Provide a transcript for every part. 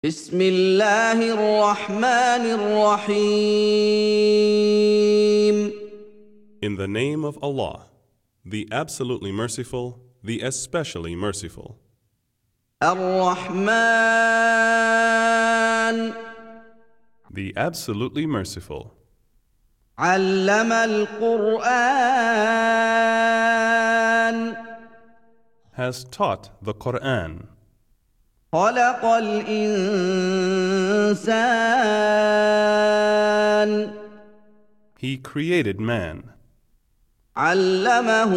بسم الله الرحمن الرحيم. In the name of Allah, the absolutely merciful, the especially merciful. الرحمن The absolutely merciful علم القرآن has taught the Quran, خلق الإنسان He created man, علمه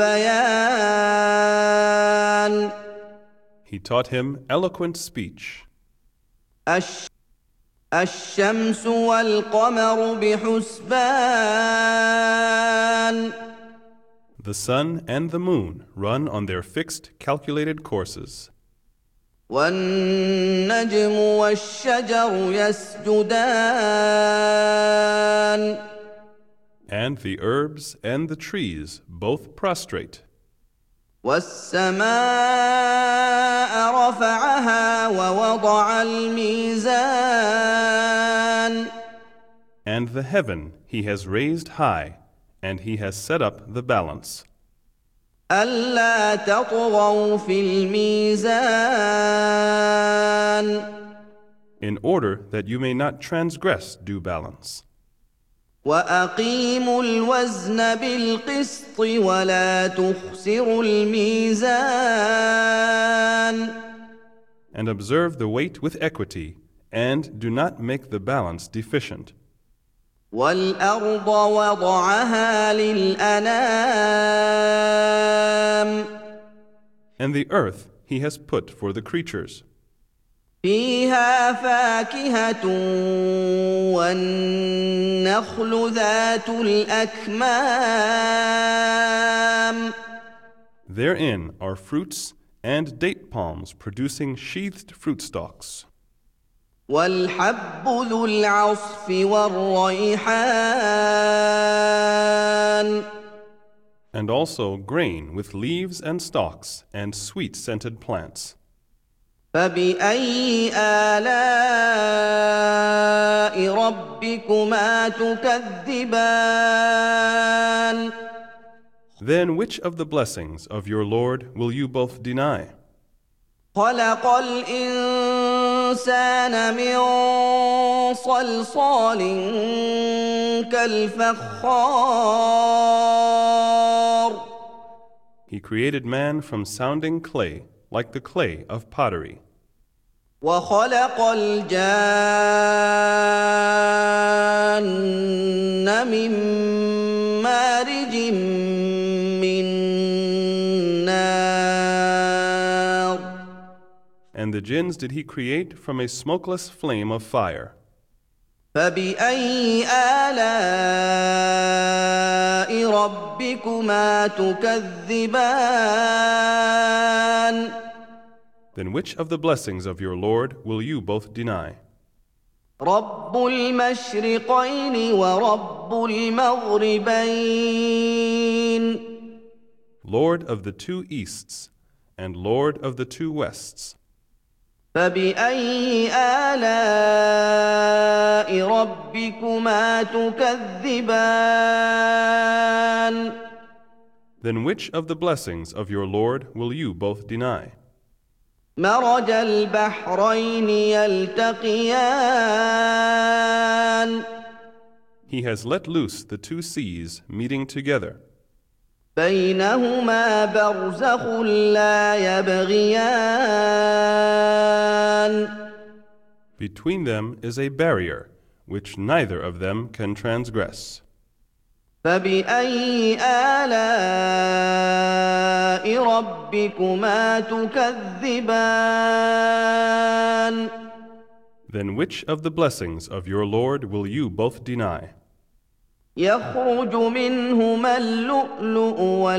البيان He taught him eloquent speech. الشمس والقمر بحسبان The sun and the moon run on their fixed calculated courses, والنجم والشجر يسجدان and the herbs and the trees both prostrate, والسماء رفعها ووضع الميزان and the heaven He has raised high, and He has set up the balance, ألا تطغوا في الميزان in order that you may not transgress due balance. وأقيموا الوزن بالقسط ولا تخسروا الميزان And observe the weight with equity, and do not make the balance deficient. والأرض وضعها للأنام And the earth He has put for the creatures. فيها فاكهة والنخل ذات الأكمام Therein are fruits and date palms producing sheathed fruit stalks, والحب ذو العصف والريحان and also grain with leaves and stalks and sweet-scented plants. فبأي آلاء ربكما تكذبان Then which of the blessings of your Lord will you both deny? خلق الإنسان من صلصال كالفخار He created man from sounding clay, like the clay of pottery. وخلق الجان من مارج من نار And the jinns did He create from a smokeless flame of fire. فبأي آلاء ربكما تكذبان Then which of the blessings of your Lord will you both deny? رب المشرقين ورب المغربين Lord of the two easts, and Lord of the two wests. فبأي آلاء ربكما تكذبان Then which of the blessings of your Lord will you both deny? مرج البحرين يلتقيان He has let loose the two seas meeting together. بينهما برزخ لا يبغيان Between them is a barrier which neither of them can transgress. فبأي آلاء ربكما تكذبان Then which of the blessings of your Lord will you both deny? يخرج منهما اللؤلؤ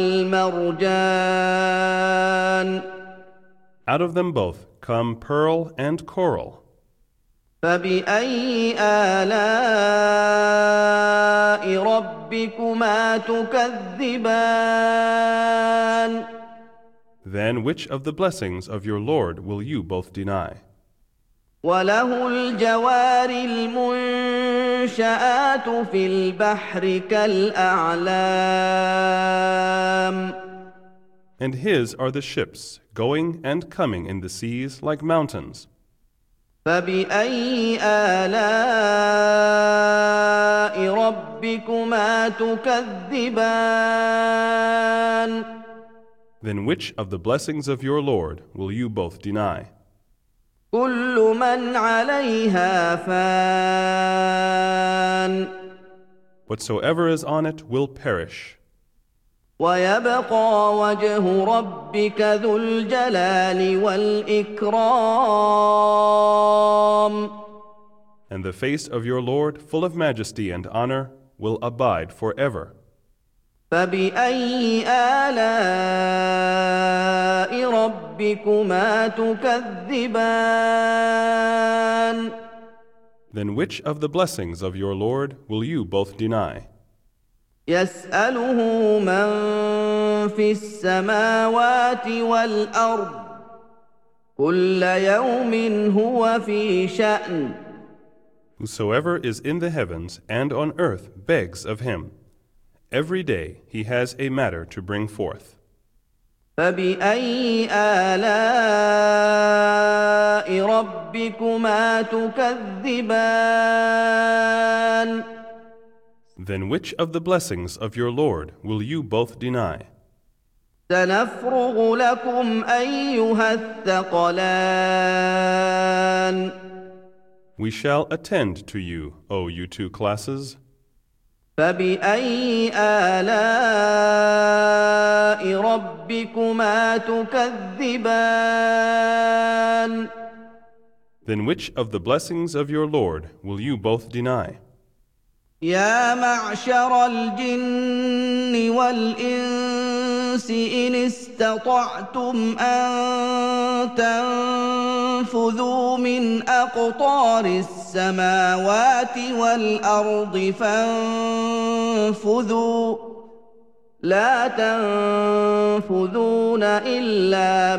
والمرجان Out of them both come pearl and coral. فبأي آلاء ربكما تكذبان Then which of the blessings of your Lord will you both deny? وله الجوار المنشآت في البحر كالأعلام And his are the ships, going and coming in the seas like mountains. فبأي آلاء ربكما تكذبان Then which of the blessings of your Lord will you both deny? كل من عليها فان Whatsoever is on it will perish. ويبقى وجه ربك ذو الجلال والإكرام And the face of your Lord, full of majesty and honor, will abide forever. فبأي آلاء ربكما تكذبان Then which of the blessings of your Lord will you both deny? يسأله من في السماوات والأرض كل يوم هو في شأن Whosoever is in the heavens and on earth begs of him. Every day he has a matter to bring forth. فبأي آلاء ربكما تكذبان Then which of the blessings of your Lord will you both deny? سنفرغ لكم أيها الثقلان We shall attend to you, O you two classes. فبأي آلاء ربكما تكذبان Then which of the blessings of your Lord will you both deny? يا معشر الجن والإنس إن استطعتم أن تنفذوا من أقطار السماوات والأرض فانفذوا لا تنفذون إلا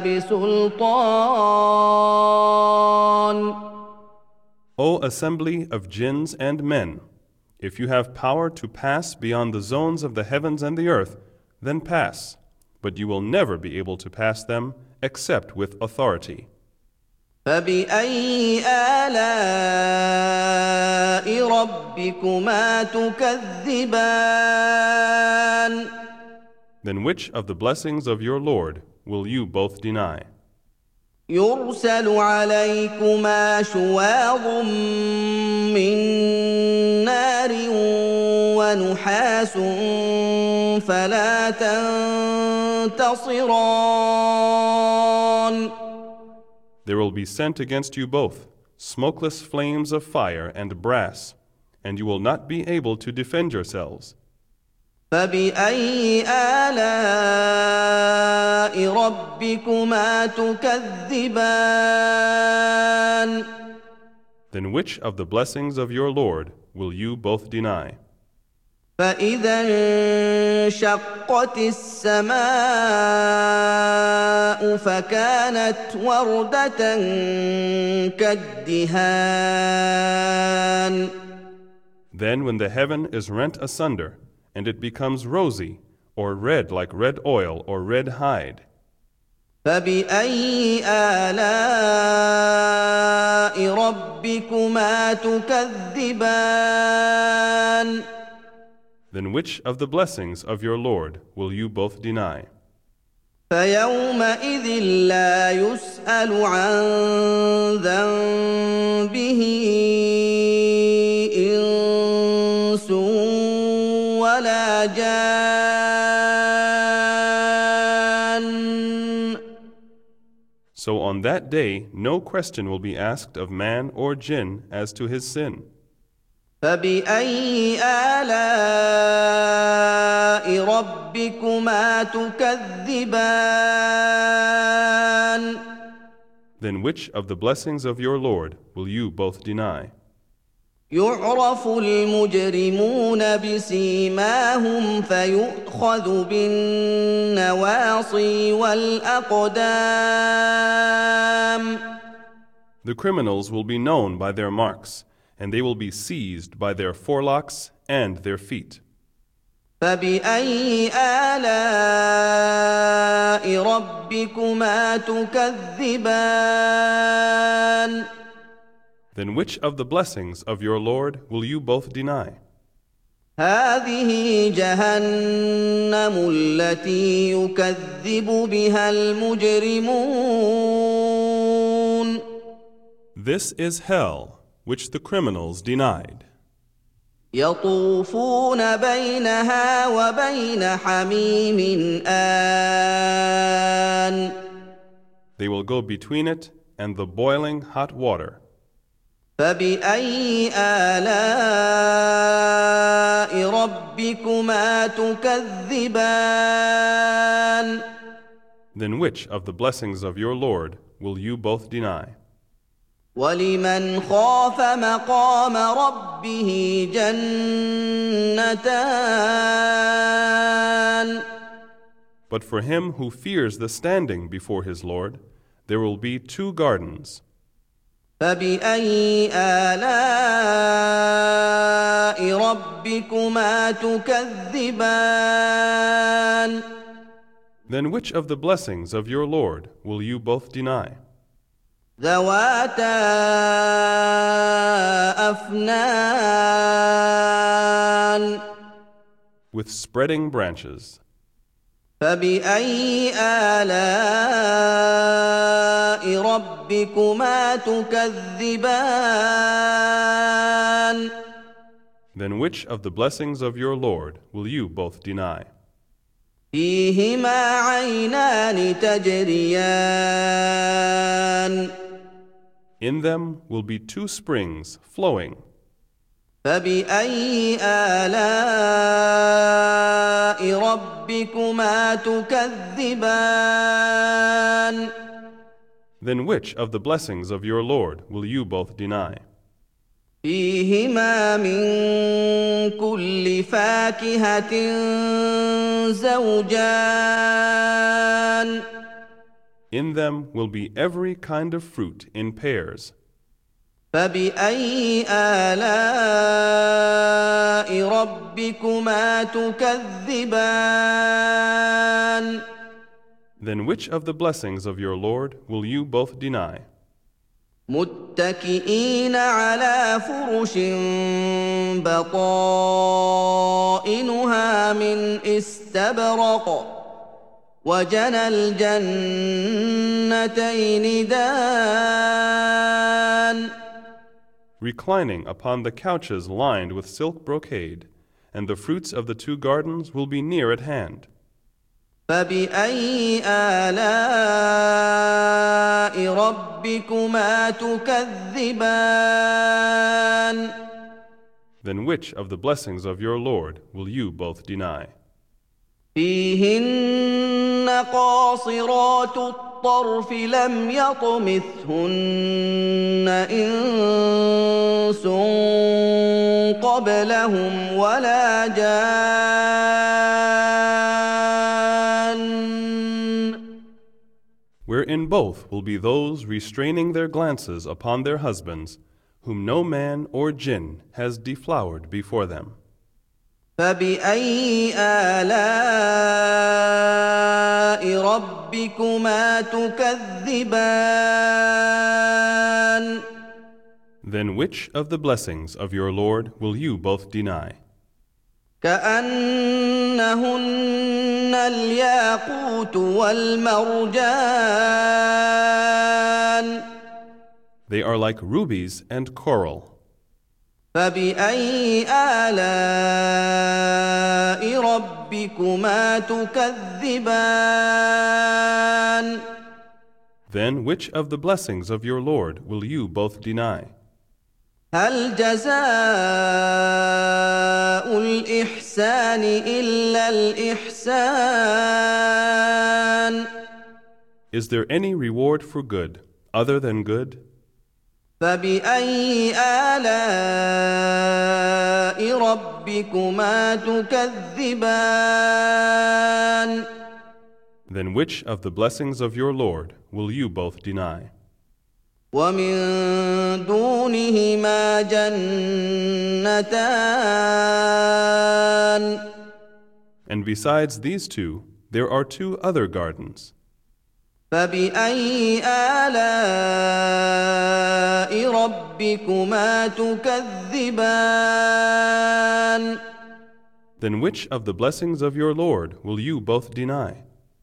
بسلطان O assembly of jinns and men, if you have power to pass beyond the zones of the heavens and the earth, then pass, but you will never be able to pass them except with authority. فبأي آلاء ربكما تكذبان Then which of the blessings of your Lord will you both deny? يرسل عليكما شواظ من نار ونحاس فلا تنتصران There will be sent against you both smokeless flames of fire and brass, and you will not be able to defend yourselves. فبأي آلاء ربكما تكذبان Then which of the blessings of your Lord will you both deny? فإذا انشقت السماء فكانت وردة كالدهان Then when the heaven is rent asunder, and it becomes rosy, or red like red oil or red hide, فبأي آلاء ربكما تكذبان then which of the blessings of your Lord will you both deny? فيومئذ لا يسأل عن ذنبه إنس ولا جان So on that day no question will be asked of man or jinn as to his sin. فبأي آلاء ربكما تكذبان Then which of the blessings of your Lord will you both deny? يعرف المجرمون بسيماهم فيؤخذ بالنواصي والأقدام The criminals will be known by their marks, and they will be seized by their forelocks and their feet. فبأي آلاء ربكما تكذبان Then which of the blessings of your Lord will you both deny? هذه جهنم التي يكذب بها المجرمون This is hell, which the criminals denied. يطوفون بينها وبين حميم آن They will go between it and the boiling hot water. فبأي آلاء ربكما تكذبان Then which of the blessings of your Lord will you both deny? ولمن خاف مقام ربه جنتان But for him who fears the standing before his Lord, there will be 2 gardens. فبأي آلاء ربكما تكذبان Then which of the blessings of your Lord will you both deny? ذواتا أفنان With spreading branches. فبأي آلاء ربكما تكذبان Then which of the blessings of your Lord will you both deny? فيهما عينان تجريان In them will be 2 springs flowing. فبأي آلاء ربكما تكذبان Then which of the blessings of your Lord will you both deny? فيهما من كل فاكهة زوجان In them will be every kind of fruit in pairs. فبأي آلاء ربكما تكذبان Then which of the blessings of your Lord will you both deny? متكئين على فرش بطائنها من استبرق وجنى الجنتين دان Reclining upon the couches lined with silk brocade, and the fruits of the 2 gardens will be near at hand. فبأي آلاء ربكما تكذبان Then which of the blessings of your Lord will you both deny? فيهن قاصرات الطرف لم يطمثهن إنس قبلهم ولا جان Wherein both will be those restraining their glances upon their husbands, whom no man or jinn has deflowered before them. فبأي آلاء ربكما تكذبان Then which of the blessings of your Lord will you both deny? كأنهن الياقوت والمرجان They are like rubies and coral. فبأي آلاء ربكما تكذبان Then which of the blessings of your Lord will you both deny? هل جزاء الإحسان إلا الإحسان Is there any reward for good other than good? فبأي آلاء ربكما تكذبان Then which of the blessings of your Lord will you both deny? ومن دونهما جنتان And besides these two, there are two other gardens. فبأي آلاء ربكما تكذبان Then which of the blessings of your Lord will you both deny?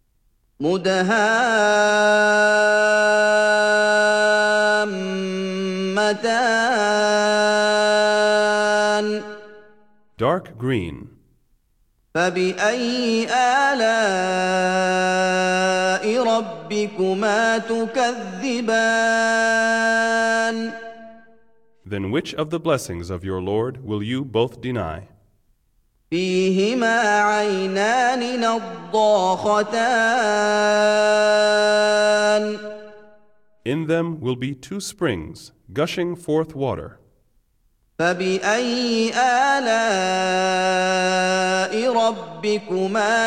مدهامتان Dark green. فبأي آلاء ربكما تكذبان Then which of the blessings of your Lord will you both deny? فيهما عينان نضاختان In them will be two springs, gushing forth water. فبأي آلاء ربكما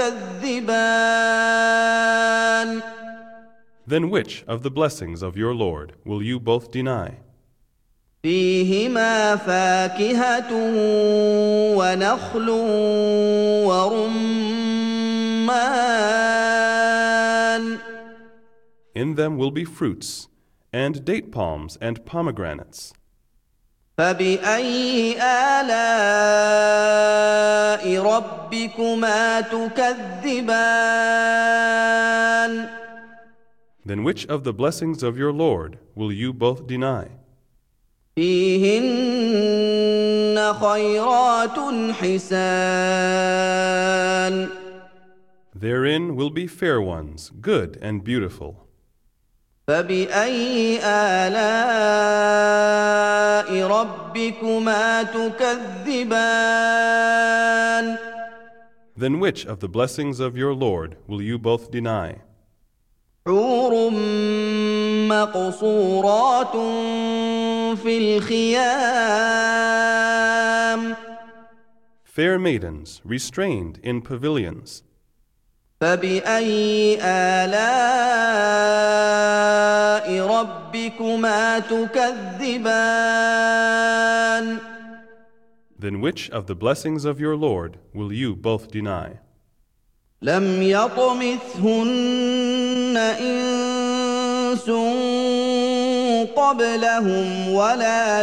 تكذبان Then which of the blessings of your Lord will you both deny? فيهما فاكهة ونخل ورمان In them will be fruits, and date palms and pomegranates. فبأي آلاء ربكما تكذبان Then which of the blessings of your Lord will you both deny? فيهن خيرات حسان Therein will be fair ones, good and beautiful. فبأي آلاء ربكما تكذبان Then which of the blessings of your Lord will you both deny? حور مقصورات في الخيام Fair maidens, restrained in pavilions. فبأي آلاء ربكما تكذبان Then which of the blessings of your Lord will you both deny? لم يطمثهن إنس قبلهم ولا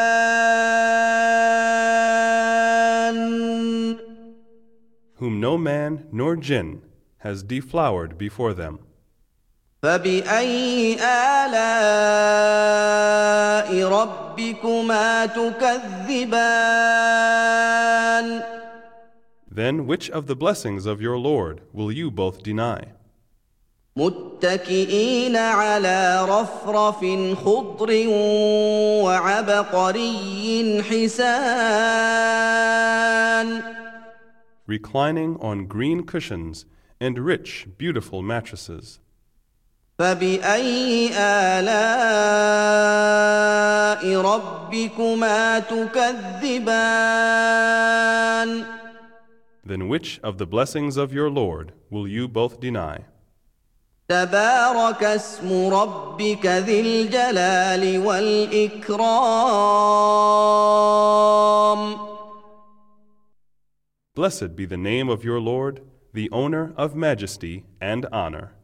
جان Whom no man nor jinn has deflowered before them. فبأي آلاء ربكما تكذبان Then which of the blessings of your Lord will you both deny? متكئين على رفرف خضر وعبقري حسان Reclining on green cushions and rich, beautiful mattresses. فبأي آلاء ربكما تكذبان Then which of the blessings of your Lord will you both deny? تبارك اسم ربك ذي الجلال والإكرام Blessed be the name of your Lord, the owner of majesty and honor.